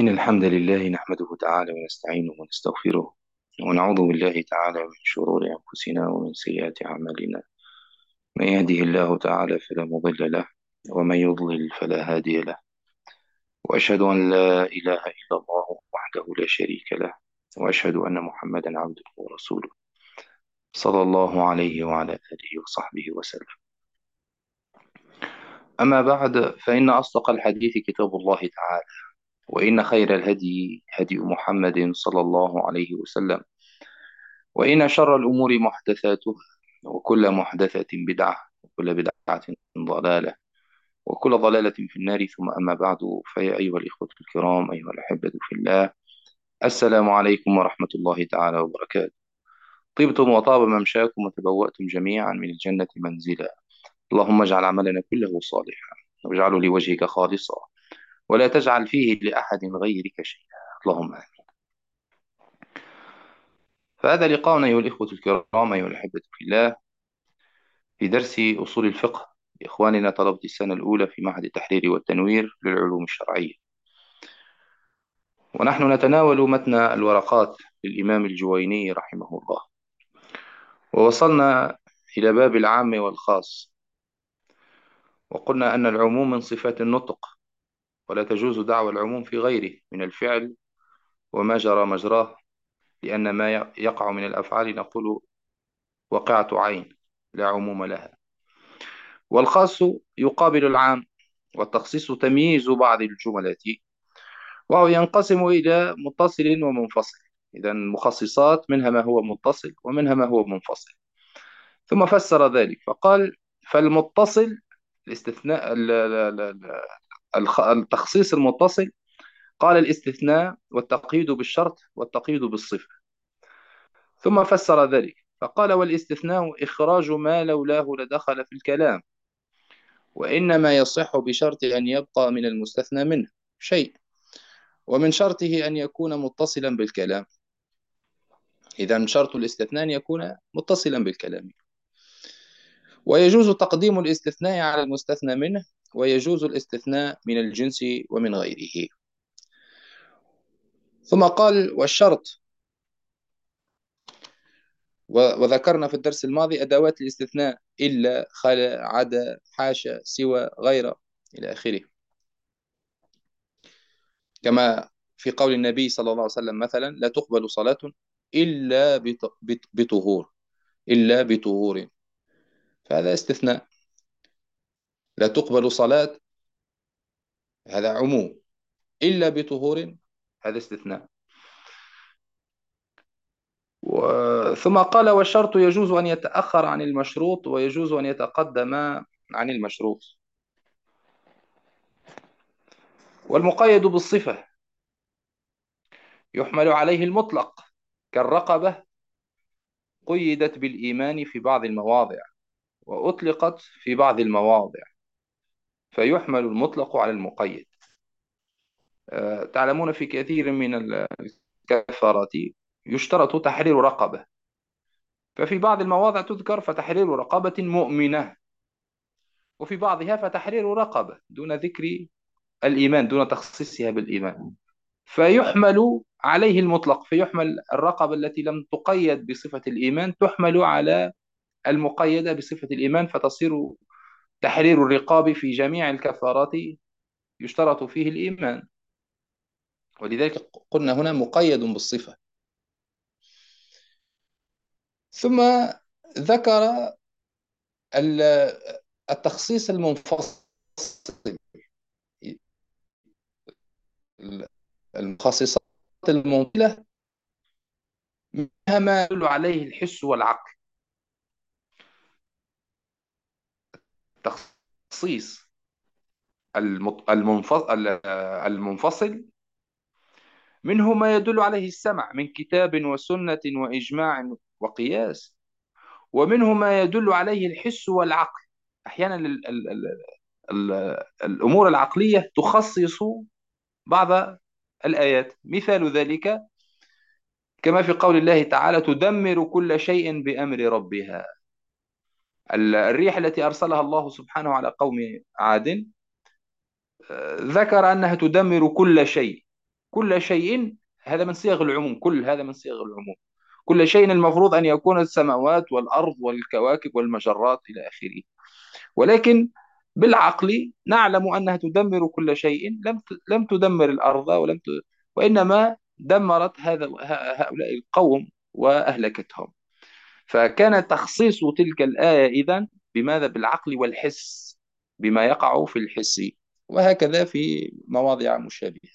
إن الحمد لله نحمده تعالى ونستعينه ونستغفره ونعوذ بالله تعالى من شرور أنفسنا ومن سيئات أعمالنا. من يهده الله تعالى فلا مضل له، ومن يضلل فلا هادي له. وأشهد أن لا إله إلا الله وحده لا شريك له، وأشهد أن محمدا عبده ورسوله صلى الله عليه وعلى آله وصحبه وسلم. أما بعد، فإن أصدق الحديث كتاب الله تعالى، وإن خير الهدي هدي محمد صلى الله عليه وسلم، وإن شر الأمور محدثاتها، وكل محدثة بدعة، وكل بدعة ضلالة، وكل ضلالة في النار. ثم أما بعد، فيا أيها الإخوة الكرام، أيها الأحبة في الله، السلام عليكم ورحمة الله تعالى وبركاته. طبتم وطاب ممشاكم وتبوأتم جميعا من الجنة منزلا. اللهم اجعل عملنا كله صالحا، واجعله لوجهك خالصا، ولا تجعل فيه لأحد غيرك شيئا، اللهم آمين. فهذا لقاؤنا أيها الإخوة الكرام، أيها الأحبة في الله، في درس أصول الفقه لإخواننا طلبة السنة الأولى في معهد التحرير والتنوير للعلوم الشرعية. ونحن نتناول متن الورقات للإمام الجويني رحمه الله، ووصلنا إلى باب العام والخاص، وقلنا أن العموم من صفات النطق، ولا تجوز دعوى العموم في غيره من الفعل وما جرى مجراه، لأن ما يقع من الأفعال نقول وقعة عين لا عموم لها. والخاص يقابل العام، والتخصيص تمييز بعض الجملات، وهو ينقسم إلى متصل ومنفصل. إذا المخصصات منها ما هو متصل ومنها ما هو منفصل. ثم فسر ذلك فقال: فالمتصل الاستثناء التخصيص المتصل، قال الاستثناء والتقييد بالشرط والتقييد بالصفة. ثم فسر ذلك فقال: والاستثناء إخراج ما لولاه لدخل في الكلام، وإنما يصح بشرط أن يبقى من المستثنى منه شيء، ومن شرطه أن يكون متصلا بالكلام. إذا شرط الاستثناء أن يكون متصلا بالكلام. ويجوز تقديم الاستثناء على المستثنى منه، ويجوز الاستثناء من الجنس ومن غيره. ثم قال: والشرط، وذكرنا في الدرس الماضي أدوات الاستثناء: إلا، خلا، عدا، حاشا، سوى، غير، إلى آخره. كما في قول النبي صلى الله عليه وسلم مثلا: لا تقبل صلاة إلا بطهور، إلا بطهور، فهذا استثناء. لا تقبل صلاة، هذا عموم. إلا بطهور، هذا استثناء. ثم قال: والشرط يجوز أن يتأخر عن المشروط، ويجوز أن يتقدم عن المشروط. والمقيد بالصفة يحمل عليه المطلق، كالرقبة قيدت بالإيمان في بعض المواضع، وأطلقت في بعض المواضع، فيحمل المطلق على المقيد. تعلمون في كثير من الكفارات يشترط تحرير رقبة، ففي بعض المواضع تذكر فتحرير رقبة مؤمنة، وفي بعضها فتحرير رقبة دون ذكر الإيمان، دون تخصيصها بالإيمان، فيحمل عليه المطلق، فيحمل الرقبة التي لم تقيد بصفة الإيمان تحمل على المقيدة بصفة الإيمان، فتصير تحرير الرقاب في جميع الكفارات يشترط فيه الإيمان. ولذلك قلنا هنا مقيد بالصفة. ثم ذكر التخصيص المنفصل، المخصصات المنفصلة، منها ما يدل عليه الحس والعقل. تخصيص المنفصل منه ما يدل عليه السمع من كتاب وسنة وإجماع وقياس، ومنه ما يدل عليه الحس والعقل. أحيانا الأمور العقلية تخصص بعض الآيات. مثال ذلك كما في قول الله تعالى: تدمر كل شيء بأمر ربها. الريح التي أرسلها الله سبحانه على قوم عاد ذكر أنها تدمر كل شيء، كل شيء، هذا من صيغ العموم، كل هذا من صيغ العموم. كل شيء المفروض أن يكون السماوات والأرض والكواكب والمجرات إلى آخره. ولكن بالعقل نعلم أنها تدمر كل شيء، لم تدمر الأرض وإنما دمرت هؤلاء القوم وأهلكتهم. فكان تخصيص تلك الآية إذن بماذا؟ بالعقل والحس، بما يقع في الحس، وهكذا في مواضع مشابهة.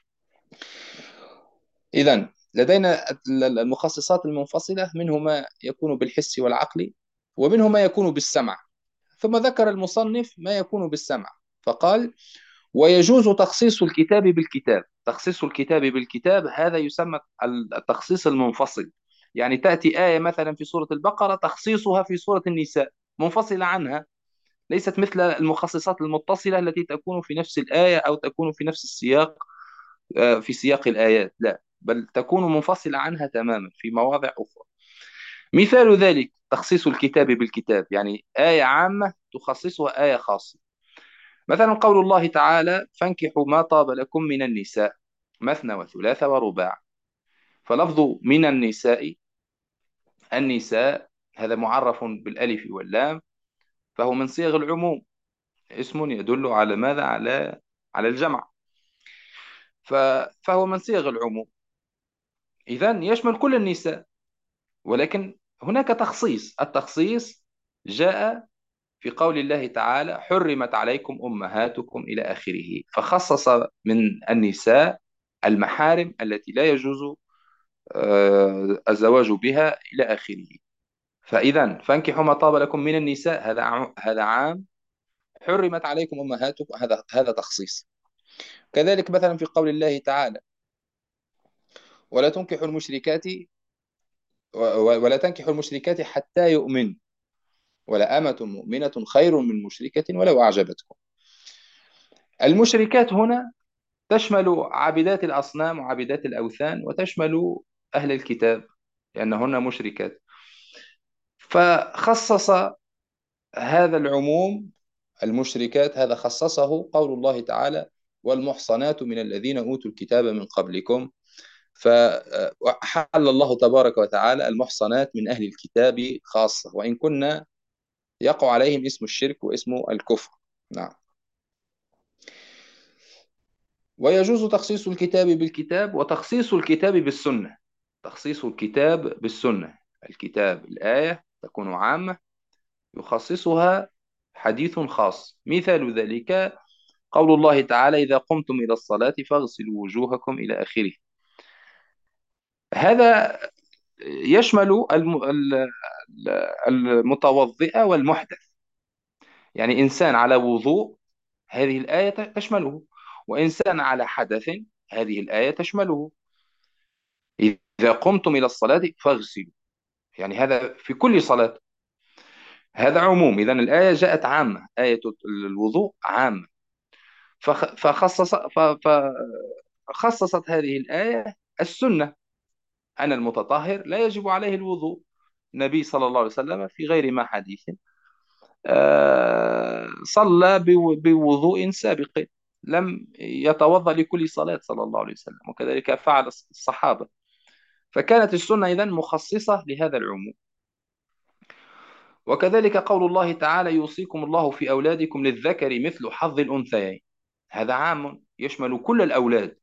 إذن لدينا المخصصات المنفصلة، منه ما يكون بالحس والعقل، ومنه ما يكون بالسمع. ثم ذكر المصنف ما يكون بالسمع، فقال: ويجوز تخصيص الكتاب بالكتاب. تخصيص الكتاب بالكتاب هذا يسمى التخصيص المنفصل. يعني تأتي آية مثلا في سورة البقرة تخصيصها في سورة النساء منفصلة عنها، ليست مثل المخصصات المتصلة التي تكون في نفس الآية أو تكون في نفس السياق، في سياق الآيات، لا، بل تكون منفصلة عنها تماما في مواضع أخرى. مثال ذلك تخصيص الكتاب بالكتاب، يعني آية عامة تخصصها آية خاصة. مثلا قول الله تعالى: فانكحوا ما طاب لكم من النساء مثنى وثلاث ورباع. فلفظ من النساء، النساء هذا معرف بالألف واللام، فهو من صيغ العموم، اسم يدل على ماذا؟ على الجمع. ف- فهو من صيغ العموم، إذن يشمل كل النساء. ولكن هناك تخصيص، التخصيص جاء في قول الله تعالى: حرمت عليكم أمهاتكم إلى آخره، فخصص من النساء المحارم التي لا يجوز الزواج بها إلى آخره. فإذا فانكحوا ما طاب لكم من النساء، هذا عام. حرمت عليكم أمهاتكم، هذا تخصيص. كذلك مثلا في قول الله تعالى: ولا تنكحوا المشركات ولا تنكحوا المشركات حتى يؤمن، ولا أمة مؤمنة خير من مشركة ولو أعجبتكم. المشركات هنا تشمل عابدات الأصنام وعابدات الأوثان، وتشمل أهل الكتاب لأنهن مشركات. فخصص هذا العموم، المشركات هذا خصصه قول الله تعالى: والمحصنات من الذين أوتوا الكتاب من قبلكم. فحل الله تبارك وتعالى المحصنات من أهل الكتاب خاصة، وإن كنا يقع عليهم اسم الشرك واسم الكفر. نعم. ويجوز تخصيص الكتاب بالكتاب وتخصيص الكتاب بالسنة. تخصيص الكتاب بالسنة، الكتاب الآية تكون عامة، يخصصها حديث خاص. مثال ذلك قول الله تعالى: إذا قمتم إلى الصلاة فاغسلوا وجوهكم إلى آخره. هذا يشمل المتوضئ والمحدث، يعني إنسان على وضوء هذه الآية تشمله، وإنسان على حدث هذه الآية تشمله. إذا قمتم إلى الصلاة فاغسلوا، يعني هذا في كل صلاة، هذا عموم. إذن الآية جاءت عامة، آية الوضوء عامة. فخصصت هذه الآية السنة، أن المتطهر لا يجب عليه الوضوء. النبي صلى الله عليه وسلم في غير ما حديث صلى بوضوء سابق، لم يتوضأ لكل صلاة صلى الله عليه وسلم، وكذلك فعل الصحابة. فكانت السنة إذن مخصصة لهذا العموم. وكذلك قول الله تعالى: يوصيكم الله في أولادكم للذكر مثل حظ الأنثيين. هذا عام يشمل كل الأولاد.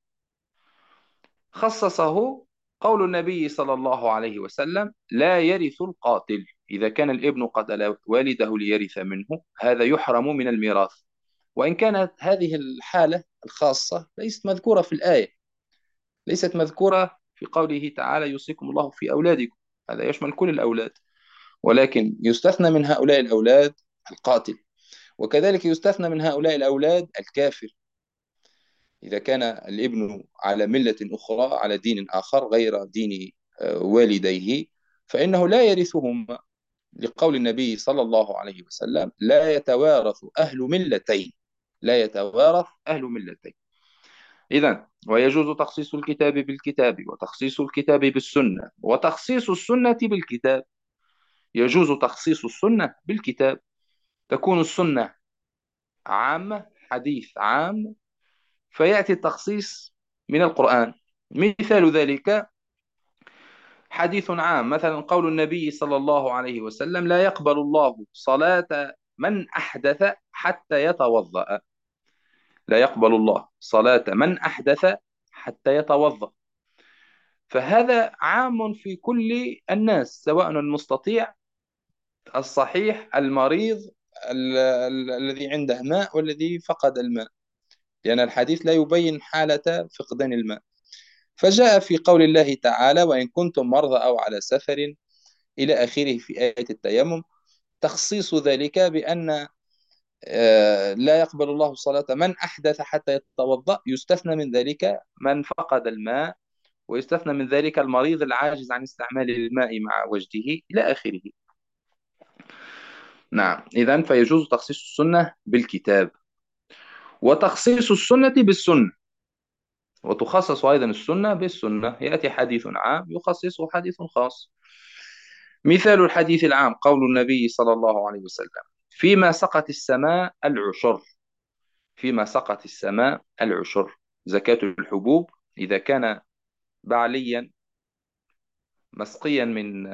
خصصه قول النبي صلى الله عليه وسلم: لا يرث القاتل. إذا كان الابن قتل والده ليرث منه، هذا يحرم من الميراث. وإن كانت هذه الحالة الخاصة ليست مذكورة في الآية، ليست مذكورة في قوله تعالى: يوصيكم الله في أولادكم، هذا يشمل كل الأولاد. ولكن يستثنى من هؤلاء الأولاد القاتل، وكذلك يستثنى من هؤلاء الأولاد الكافر. إذا كان الابن على ملة أخرى، على دين آخر غير دين والديه، فإنه لا يرثهما، لقول النبي صلى الله عليه وسلم: لا يتوارث أهل ملتين، لا يتوارث أهل ملتين. إذن ويجوز تخصيص الكتاب بالكتاب وتخصيص الكتاب بالسنة وتخصيص السنة بالكتاب. يجوز تخصيص السنة بالكتاب، تكون السنة عامة، حديث عام، فيأتي التخصيص من القرآن. مثال ذلك حديث عام، مثلا قول النبي صلى الله عليه وسلم: لا يقبل الله صلاة من أحدث حتى يتوضأ. لا يقبل الله صلاة من أحدث حتى يتوضأ. فهذا عام في كل الناس، سواء المستطيع، الصحيح، المريض، الذي عنده ماء والذي فقد الماء، لأن الحديث لا يبين حالة فقدان الماء. فجاء في قول الله تعالى: وإن كنتم مرضى أو على سفر، إلى آخره في آية التيمم، تخصيص ذلك بأن لا يقبل الله صلاة من أحدث حتى يتوضأ، يستثنى من ذلك من فقد الماء، ويستثنى من ذلك المريض العاجز عن استعمال الماء مع وجده، إلى آخره. نعم، إذن فيجوز تخصيص السنة بالكتاب، وتخصيص السنة بالسنة، وتخصص أيضا السنة بالسنة. يأتي حديث عام يخصصه حديث خاص. مثال الحديث العام قول النبي صلى الله عليه وسلم: فيما سقت السماء العشر. فيما سقت السماء العشر، زكاة الحبوب إذا كان بعليا مسقيا من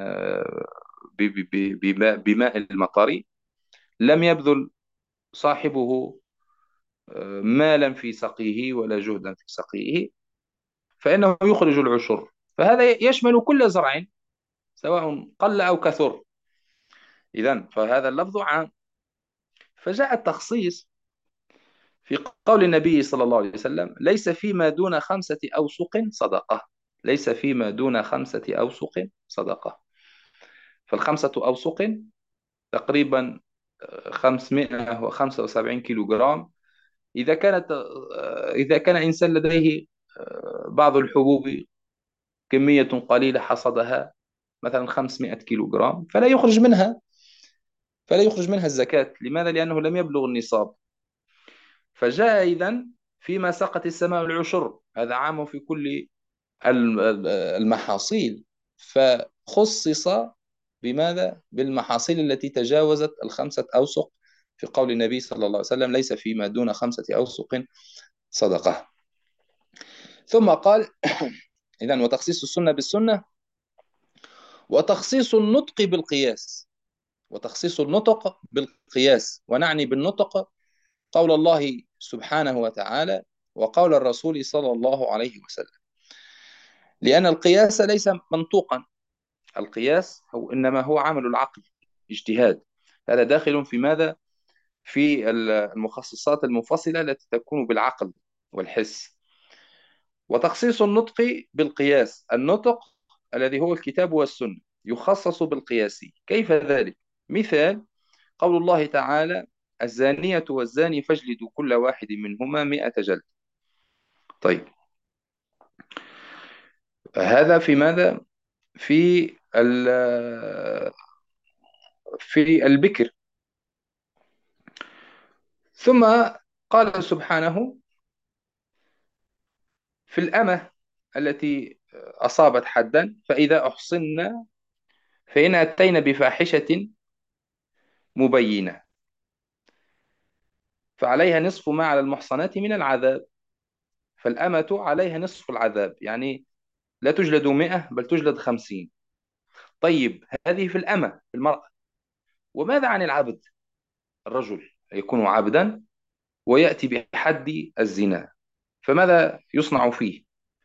بماء المطر، لم يبذل صاحبه مالا في سقيه ولا جهدا في سقيه، فإنه يخرج العشر. فهذا يشمل كل زرع سواء قل أو كثر. إذن فهذا اللفظ عام. فجاء التخصيص في قول النبي صلى الله عليه وسلم: ليس فيما دون 5 أوسق صدقة. ليس فيما دون 5 أوسق صدقة. فال5 أوسق تقريبا 575 كيلو جرام. إذا كان إنسان لديه بعض الحبوب كمية قليلة حصدها، مثلا 500 كيلو جرام، فلا يخرج منها الزكاة. لماذا؟ لأنه لم يبلغ النصاب. فجاء إذن فيما سقط السماء العشر، هذا عام في كل المحاصيل. فخصص بماذا؟ بالمحاصيل التي تجاوزت ال5 أوسق، في قول النبي صلى الله عليه وسلم: ليس فيما دون 5 أوسق صدقة. ثم قال: إذن وتخصيص السنة بالسنة، وتخصيص النطق بالقياس. وتخصيص النطق بالقياس، ونعني بالنطق قول الله سبحانه وتعالى وقول الرسول صلى الله عليه وسلم، لأن القياس ليس منطوقا. القياس إنما هو عمل العقل، اجتهاد. هذا داخل في ماذا؟ في المخصصات المنفصلة التي تكون بالعقل والحس. وتخصيص النطق بالقياس، النطق الذي هو الكتاب والسنة يخصص بالقياس. كيف ذلك؟ مثال قول الله تعالى: الزانية والزاني فاجلدوا كل واحد منهما 100 جلد. طيب، هذا في ماذا؟ في في البكر. ثم قال سبحانه في الأمة التي أصابت حدا: فإذا أحصنا فإن أتينا بفاحشة مبينة فعليها نصف ما على المحصنات من العذاب. فالأمة عليها نصف العذاب، يعني لا تجلد 100 بل تجلد 50. طيب، هذه في الأمة، في المرأة. وماذا عن العبد؟ الرجل يكون عبدا ويأتي بحد الزنا، فماذا يصنع فيه؟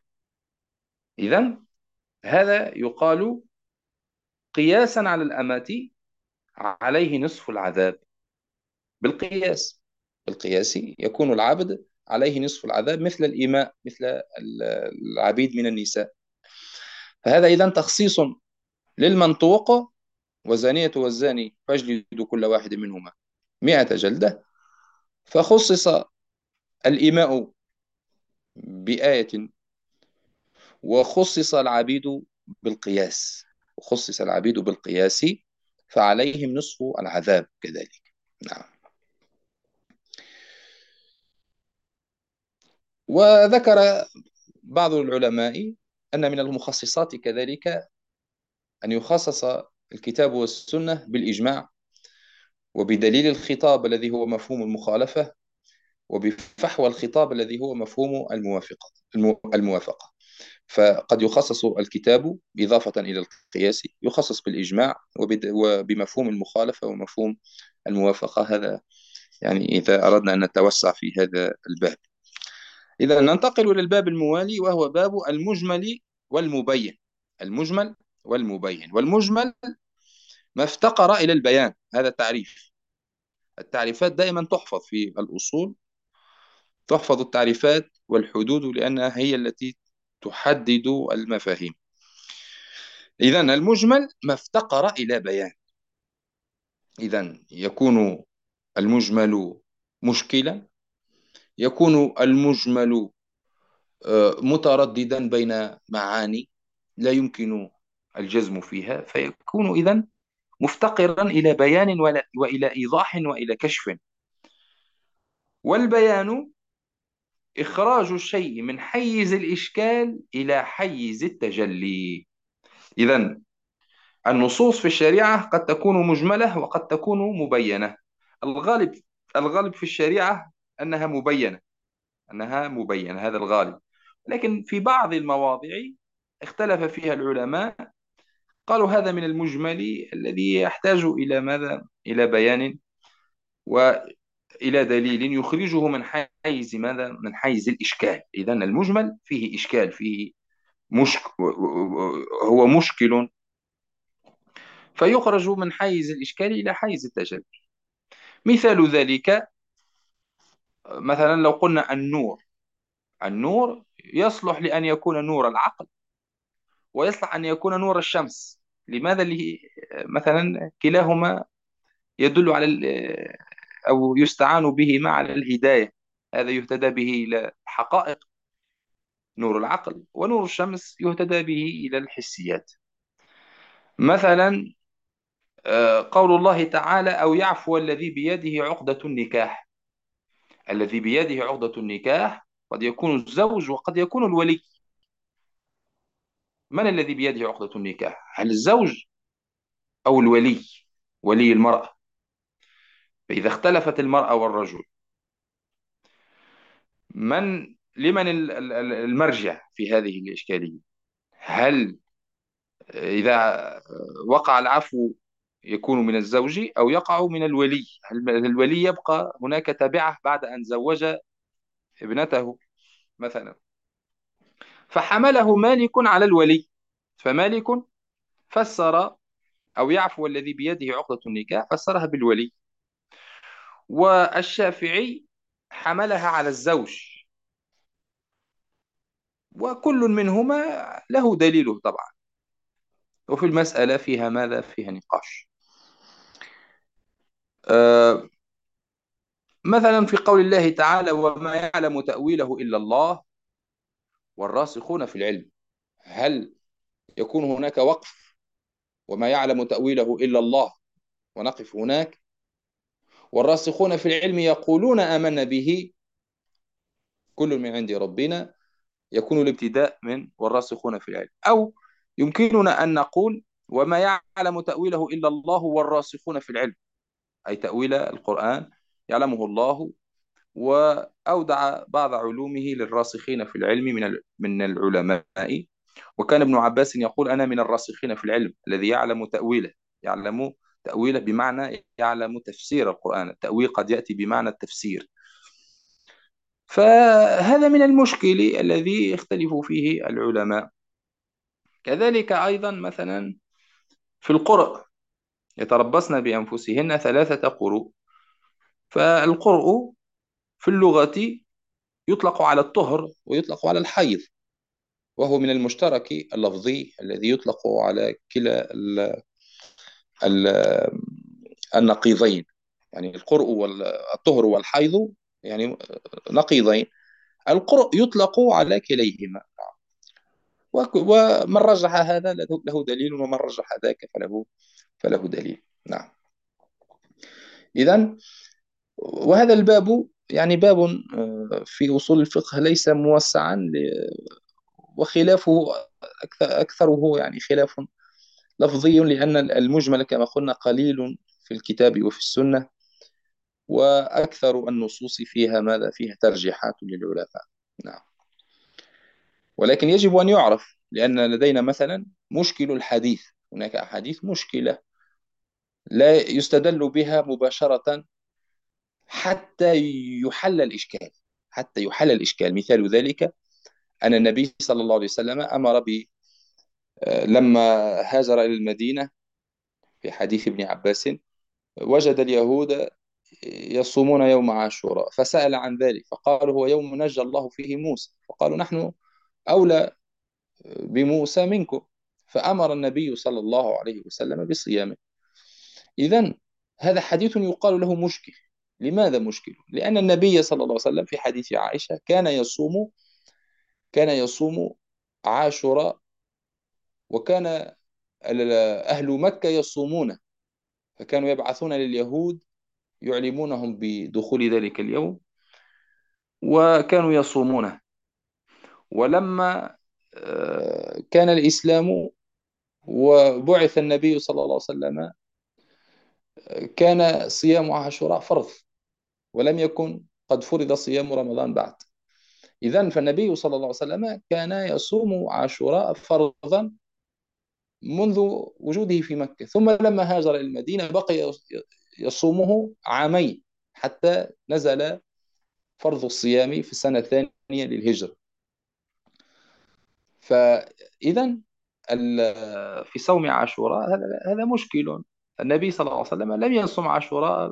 إذن هذا يقال قياسا على الأمة عليه نصف العذاب. بالقياس، بالقياس يكون العبد عليه نصف العذاب مثل الإماء، مثل العبيد من النساء. فهذا إذن تخصيص للمنطوق: وزانية والزاني فاجلدوا كل واحد منهما 100 جلدة. فخصص الإماء بآية، وخصص العبيد بالقياس. وخصص العبيد بالقياس فعليهم نصف العذاب كذلك. نعم. وذكر بعض العلماء أن من المخصصات كذلك أن يخصص الكتاب والسنة بالإجماع وبدليل الخطاب الذي هو مفهوم المخالفة، وبفحوى الخطاب الذي هو مفهوم الموافقة. فقد يخصص الكتاب إضافة إلى القياس، يخصص بالإجماع وبمفهوم المخالفة ومفهوم الموافقة. هذا يعني إذا أردنا أن نتوسع في هذا الباب. إذا ننتقل إلى الباب الموالي، وهو باب المجمل والمبين. المجمل والمبين. والمجمل ما افتقر إلى البيان. هذا تعريف. التعريفات دائما تحفظ في الأصول، تحفظ التعريفات والحدود، لأنها هي التي تحدد المفاهيم. إذا المجمل ما افتقر إلى بيان. إذا يكون المجمل مشكلا، يكون المجمل مترددا بين معاني لا يمكن الجزم فيها، فيكون إذا مفتقرا إلى بيان وإلى إيضاح وإلى كشف. والبيان إخراج الشيء من حيز الإشكال إلى حيز التجلي. إذا النصوص في الشريعة قد تكون مجملة وقد تكون مبينة. الغالب الغالب في الشريعة أنها مبينة، أنها مبينة، هذا الغالب. لكن في بعض المواضع اختلف فيها العلماء، قالوا هذا من المجمل الذي يحتاج إلى ماذا؟ إلى بيان وإلى دليل يخرجه من حيز ماذا؟ من حيز الإشكال. إذا المجمل فيه إشكال، فيه هو مشكل، فيخرج من حيز الإشكال إلى حيز التجلي. مثال ذلك مثلا لو قلنا النور. النور يصلح لأن يكون نور العقل، ويصلح أن يكون نور الشمس. لماذا؟ مثلا كلاهما يدل على أو يستعان بهما على الهداية. هذا يهتدى به إلى الحقائق، نور العقل، ونور الشمس يهتدى به إلى الحسيات. مثلا قول الله تعالى: أو يعفو الذي بيده عقدة النكاح. الذي بيده عقدة النكاح قد يكون الزوج وقد يكون الولي. من الذي بيده عقدة النكاح؟ هل الزوج أو الولي، ولي المرأة؟ فإذا اختلفت المرأة والرجل، لمن المرجع في هذه الإشكالية؟ هل إذا وقع العفو يكون من الزوج أو يقع من الولي؟ هل الولي يبقى هناك تبعه بعد أن زوج ابنته مثلا؟ فحمله مالك على الولي، فمالك فسر أو يعفو الذي بيده عقدة النكاح فسرها بالولي، والشافعي حملها على الزوج. وكل منهما له دليله طبعا، وفي المسألة فيها ماذا؟ فيها نقاش. آه مثلا في قول الله تعالى: وما يعلم تأويله إلا الله والراسخون في العلم. هل يكون هناك وقف وما يعلم تأويله إلا الله ونقف هناك، والراسخون في العلم يقولون آمنا به كل من عند ربنا؟ يكون الابتداء من والراسخون في العلم. أو يمكننا أن نقول: وما يعلم تأويله إلا الله والراسخون في العلم، أي تأويل القرآن يعلمه الله، وأودع بعض علومه للراسخين في العلم من العلماء. وكان ابن عباس يقول: أنا من الراسخين في العلم الذي يعلم تأويله. يعلم تأويله بمعنى يعلم تفسير القرآن. التأويل قد يأتي بمعنى التفسير. فهذا من المشكل الذي يختلف فيه العلماء. كذلك أيضا مثلا في القرء: يتربصن بأنفسهن 3 قروء. فالقرء في اللغة يطلق على الطهر ويطلق على الحيض، وهو من المشترك اللفظي الذي يطلق على كلا ال النقيضين. يعني القرء والطهر والحيض يعني نقيضين. القرء يطلق على كليهما، ومن رجح هذا له دليل، ومن رجح ذاك فله دليل. نعم. إذن وهذا الباب يعني باب في أصول الفقه ليس موسعا، وخلافه أكثره يعني خلاف لفظي، لأن المجمل كما قلنا قليل في الكتاب وفي السنة. وأكثر النصوص فيها ماذا؟ فيها ترجيحات للعلماء. نعم. ولكن يجب أن يعرف، لأن لدينا مثلا مشكل الحديث. هناك أحاديث مشكلة لا يستدل بها مباشرة حتى يحل الإشكال. حتى يحل الإشكال. مثال ذلك أن النبي صلى الله عليه وسلم أمر لما هاجر إلى المدينة، في حديث ابن عباس، وجد اليهود يصومون يوم عاشوراء، فسأل عن ذلك فقالوا هو يوم نجى الله فيه موسى، فقالوا نحن أولى بموسى منكم، فأمر النبي صلى الله عليه وسلم بصيامه. إذن هذا حديث يقال له مشكل. لماذا مشكل؟ لأن النبي صلى الله عليه وسلم في حديث عائشة كان يصوم عاشوراء، وكان أهل مكة يصومون، فكانوا يبعثون لليهود يعلمونهم بدخول ذلك اليوم، وكانوا يصومونه. ولما كان الإسلام وبعث النبي صلى الله عليه وسلم، كان صيام عاشوراء فرض، ولم يكن قد فرض صيام رمضان بعد. إذن فالنبي صلى الله عليه وسلم كان يصوم عاشوراء فرضا منذ وجوده في مكة، ثم لما هاجر إلى المدينة بقي يصومه عامين حتى نزل فرض الصيام في السنة الثانية للهجرة. فإذا في صوم عاشوراء هذا مشكل. النبي صلى الله عليه وسلم لم يصوم عاشوراء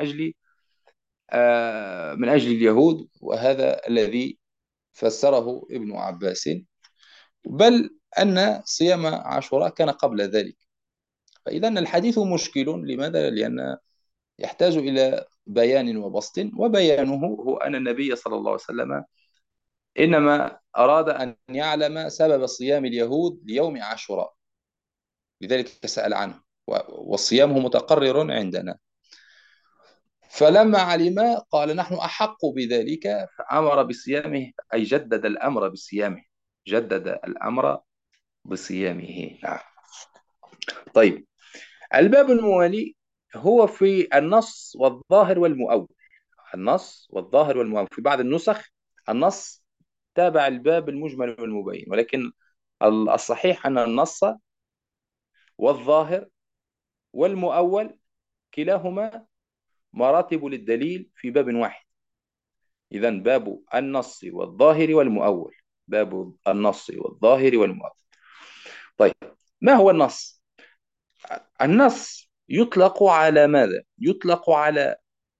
من أجل اليهود، وهذا الذي فسره ابن عباس، بل أن صيام عاشوراء كان قبل ذلك. فإذا الحديث مشكل. لماذا؟ لأن يحتاج إلى بيان وبسط، وبيانه هو أن النبي صلى الله عليه وسلم إنما أراد أن يعلم سبب صيام اليهود ليوم عاشوراء، لذلك سأل عنه، والصيام متقرر عندنا. فلما علم قال نحن أحق بذلك، فأمر بصيامه، أي جدد الأمر بصيامه. جدد الأمر بصيامه. نعم. طيب، الباب الموالي هو في النص والظاهر والمؤول. النص والظاهر والمؤول في بعض النسخ النص تابع الباب المجمل والمبين، ولكن الصحيح أن النص والظاهر والمؤول كلاهما مراتب للدليل في باب واحد. إذا باب النص والظاهر والمؤول. باب النص والظاهر والمؤول. طيب، ما هو النص؟ النص يطلق على ماذا؟ يطلق على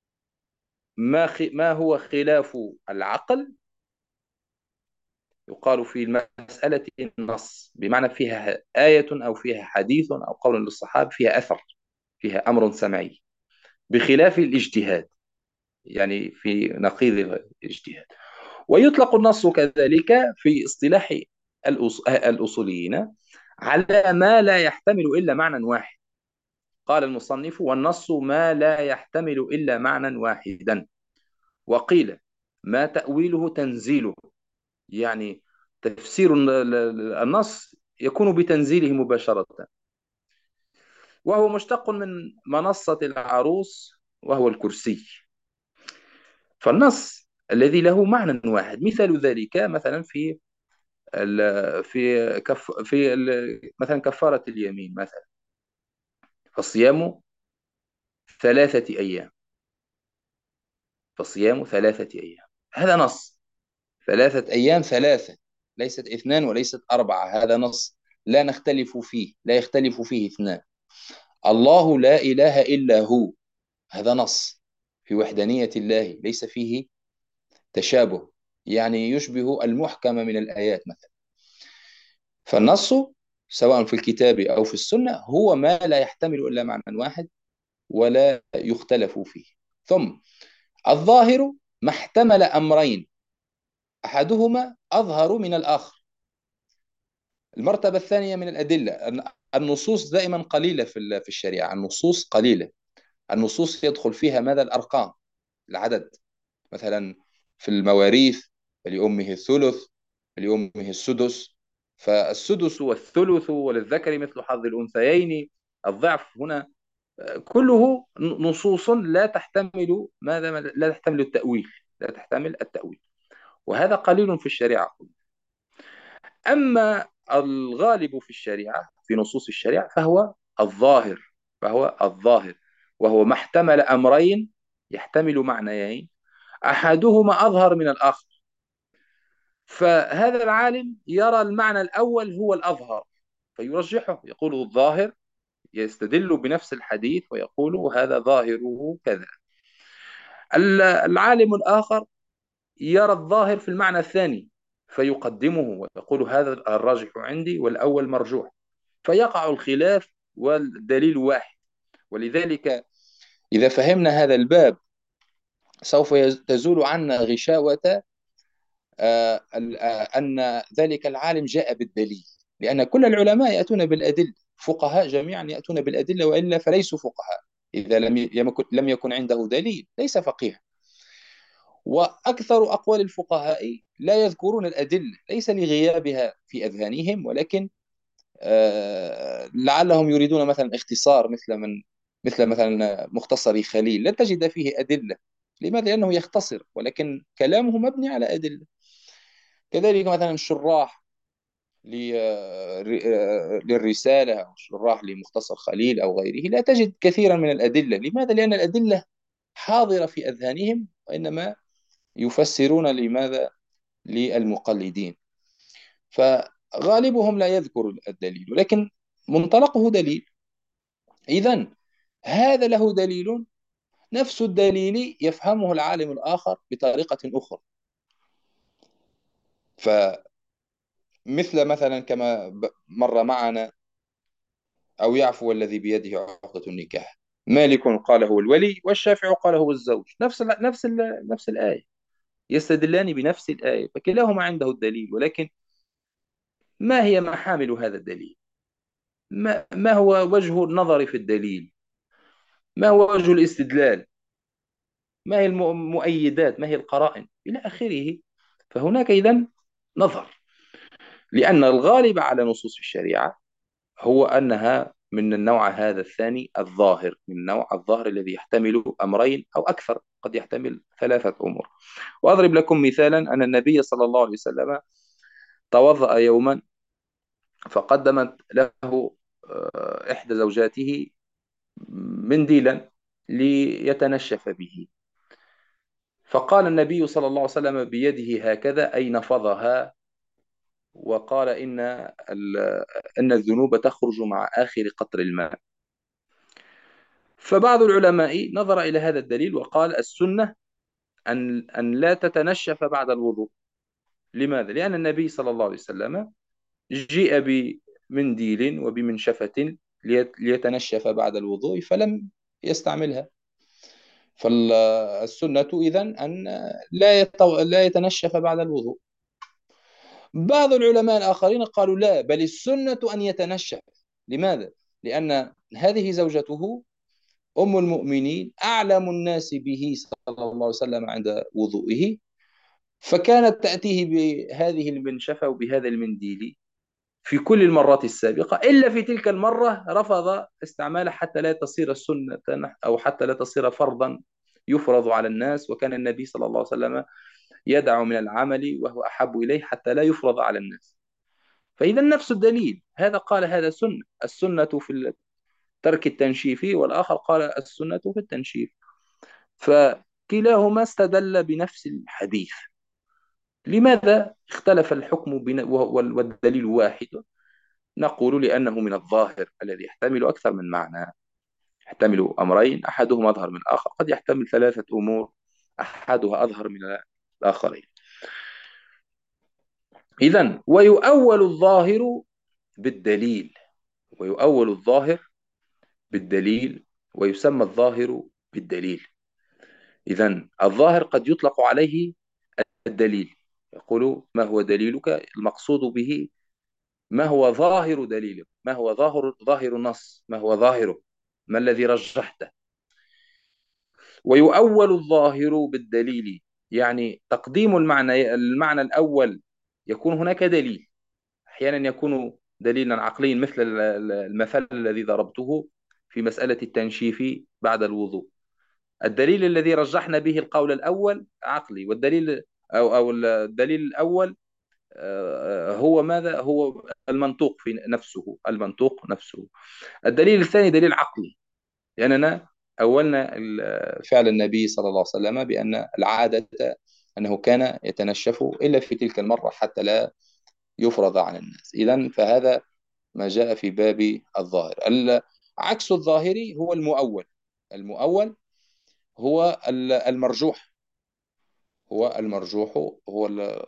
ما هو خلاف العقل. يقال في المسألة النص بمعنى فيها آية أو فيها حديث أو قول للصحابة، فيها أثر، فيها أمر سمعي، بخلاف الاجتهاد، يعني في نقيض الاجتهاد. ويطلق النص كذلك في اصطلاح الأصوليين على ما لا يحتمل إلا معنى واحد. قال المصنف: والنص ما لا يحتمل إلا معنى واحدا. وقيل: ما تأويله تنزيله، يعني تفسير النص يكون بتنزيله مباشرة. وهو مشتق من منصة العروس، وهو الكرسي. فالنص الذي له معنى واحد، مثال ذلك مثلا مثلا كفارة اليمين مثلا، فالصيام 3 أيام. فالصيام 3 أيام، هذا نص. 3 أيام، ثلاثة، ليست اثنان وليست أربعة. هذا نص لا نختلف فيه، لا يختلف فيه اثنان. الله لا إله إلا هو، هذا نص في وحدانية الله، ليس فيه تشابه، يعني يشبه المحكم من الآيات مثلا. فالنص سواء في الكتاب أو في السنة هو ما لا يحتمل إلا معنى واحد ولا يختلف فيه. ثم الظاهر ما احتمل أمرين أحدهما أظهر من الآخر. المرتبة الثانية من الأدلة، النصوص دائما قليلة في الشريعة. النصوص قليلة. النصوص يدخل فيها ماذا؟ الأرقام، العدد. مثلا في المواريث: فلأمه الثلث، فلأمه السدس. فالسدس والثلث وللذكر مثل حظ الأنثيين. الضعف هنا كله نصوص لا تحتمل ماذا، لا تحتمل التأويل، لا تحتمل التأويل. وهذا قليل في الشريعة. أما الغالب في الشريعة، في نصوص الشريعة، فهو الظاهر، وهو ما احتمل أمرين، يحتمل معنيين، أحدهما أظهر من الآخر. فهذا العالم يرى المعنى الأول هو الأظهر فيرجحه، يقول الظاهر، يستدل بنفس الحديث ويقول هذا ظاهره كذا. العالم الآخر يرى الظاهر في المعنى الثاني فيقدمه ويقول هذا الراجح عندي والأول مرجوح، فيقع الخلاف والدليل واحد. ولذلك إذا فهمنا هذا الباب سوف تزول عنا غشاوة أن ذلك العالم جاء بالدليل، لأن كل العلماء يأتون بالأدلة، فقهاء جميعا يأتون بالأدلة، وإلا فليسوا فقهاء. إذا لم يكن عنده دليل ليس فقيها. وأكثر أقوال الفقهاء لا يذكرون الأدلة، ليس لغيابها في أذهانهم، ولكن لعلهم يريدون مثلا اختصار، مثل مثلا مختصر خليل لن تجد فيه أدلة. لماذا؟ لأنه يختصر، ولكن كلامه مبني على أدلة. كذلك مثلا الشراح للرسالة أو شراح لمختصر خليل أو غيره لا تجد كثيرا من الأدلة. لماذا؟ لأن الأدلة حاضرة في أذهانهم، وإنما يفسرون لماذا؟ للمقلدين. فغالبهم لا يذكر الدليل، ولكن منطلقه دليل. إذن هذا له دليل، نفس الدليل يفهمه العالم الآخر بطريقة أخرى. فمثل مثلا كما مر معنا، أو يعفو الذي بيده عقدة النكاح، مالك قال هو الولي والشافعي قال هو الزوج، نفس الآية، يستدلان بنفس الآية، فكلاهما عنده الدليل. ولكن ما هي محامل هذا الدليل؟ ما هو وجه النظر في الدليل؟ ما هو وجه الاستدلال؟ ما هي المؤيدات؟ ما هي القرائن إلى آخره؟ فهناك إذن نظر، لأن الغالب على نصوص الشريعة هو أنها من النوع هذا الثاني، الظاهر، من النوع الظاهر الذي يحتمل أمرين أو أكثر، قد يحتمل ثلاثة أمور. وأضرب لكم مثالا، أن النبي صلى الله عليه وسلم توضأ يوما فقدمت له إحدى زوجاته منديلا ليتنشف به، فقال النبي صلى الله عليه وسلم بيده هكذا أي نفضها، وقال إن الذنوب تخرج مع آخر قطر الماء. فبعض العلماء نظر إلى هذا الدليل وقال السنة أن لا تتنشف بعد الوضوء. لماذا؟ لأن النبي صلى الله عليه وسلم جيء بمنديل وبمنشفة ليتنشف بعد الوضوء فلم يستعملها. فالسنة إذن أن لا يتنشف بعد الوضوء. بعض العلماء الآخرين قالوا لا، بل السنة أن يتنشف. لماذا؟ لأن هذه زوجته أم المؤمنين، أعلم الناس به صلى الله عليه وسلم عند وضوئه، فكانت تأتيه بهذه المنشفة وبهذا المنديل في كل المرات السابقة، إلا في تلك المرة رفض استعماله حتى لا تصير سنة أو حتى لا تصير فرضا يفرض على الناس. وكان النبي صلى الله عليه وسلم يدع من العمل وهو أحب إليه حتى لا يفرض على الناس. فإذا نفس الدليل، هذا قال هذا سنة، السنة في ترك التنشيف، والآخر قال السنة في التنشيف، فكلاهما استدل بنفس الحديث. لماذا اختلف الحكم والدليل واحد؟ نقول لأنه من الظاهر الذي يحتمل أكثر من معنى، يحتمل أمرين أحدهما أظهر من الآخر، قد يحتمل ثلاثة أمور أحدها أظهر من الآخرين. إذن ويؤول الظاهر بالدليل، ويؤول الظاهر بالدليل، ويسمى الظاهر بالدليل. إذن الظاهر قد يطلق عليه الدليل، يقول ما هو دليلك؟ المقصود به ما هو ظاهر دليلك، ما هو ظاهر النص، ما هو ظاهره، ما الذي رجحته. ويؤول الظاهر بالدليل، يعني تقديم المعنى الأول، يكون هناك دليل، أحيانا يكون دليلا عقليا مثل المثل الذي ضربته، في مسألة التنشيف بعد الوضوء. الدليل الذي رجحنا به القول الأول عقلي، والدليل أو الدليل الأول هو ماذا؟ هو المنطوق في نفسه، المنطوق نفسه. الدليل الثاني دليل عقلي، لأننا أولنا فعل النبي صلى الله عليه وسلم بأن العادة أنه كان يتنشف إلا في تلك المرة حتى لا يفرض على الناس. إذن فهذا ما جاء في باب الظاهر. عكس الظاهري هو المؤول. المؤول هو المرجوح. هو المرجوح هو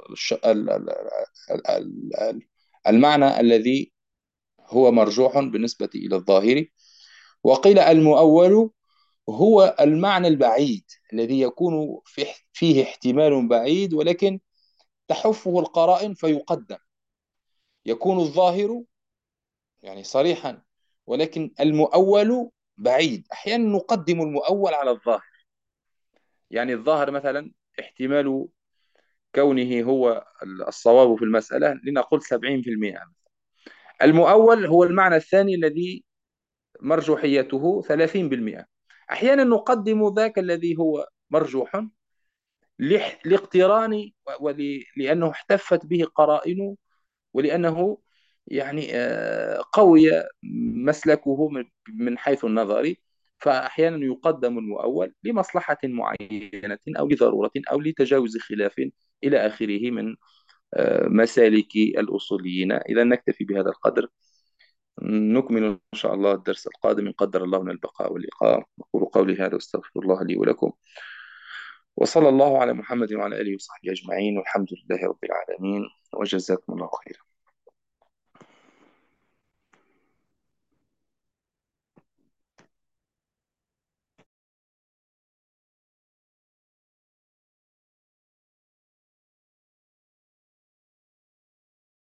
المعنى الذي هو مرجوح بالنسبة إلى الظاهر. وقيل المؤول هو المعنى البعيد الذي يكون فيه احتمال بعيد ولكن تحفه القرائن فيقدم. يكون الظاهر يعني صريحا، ولكن المؤول بعيد. أحيانا نقدم المؤول على الظاهر. يعني الظاهر مثلا احتمال كونه هو الصواب في المسألة لنقول 70%. المؤول هو المعنى الثاني الذي مرجوحيته 30%. أحيانا نقدم ذاك الذي هو مرجوح لاقتران ولأنه احتفت به قرائن، ولأنه يعني قوي مسلكه من حيث النظر. فأحيانا يقدم المؤول لمصلحة معينة أو لضرورة أو لتجاوز خلاف إلى آخره من مسالك الأصوليين. إذا نكتفي بهذا القدر، نكمل إن شاء الله الدرس القادم إن قدر الله لنا البقاء واللقاء. أقول قولي هذا واستغفر الله لي ولكم، وصلى الله على محمد وعلى آله وصحبه أجمعين، والحمد لله رب العالمين، وجزاكم الله خيرا.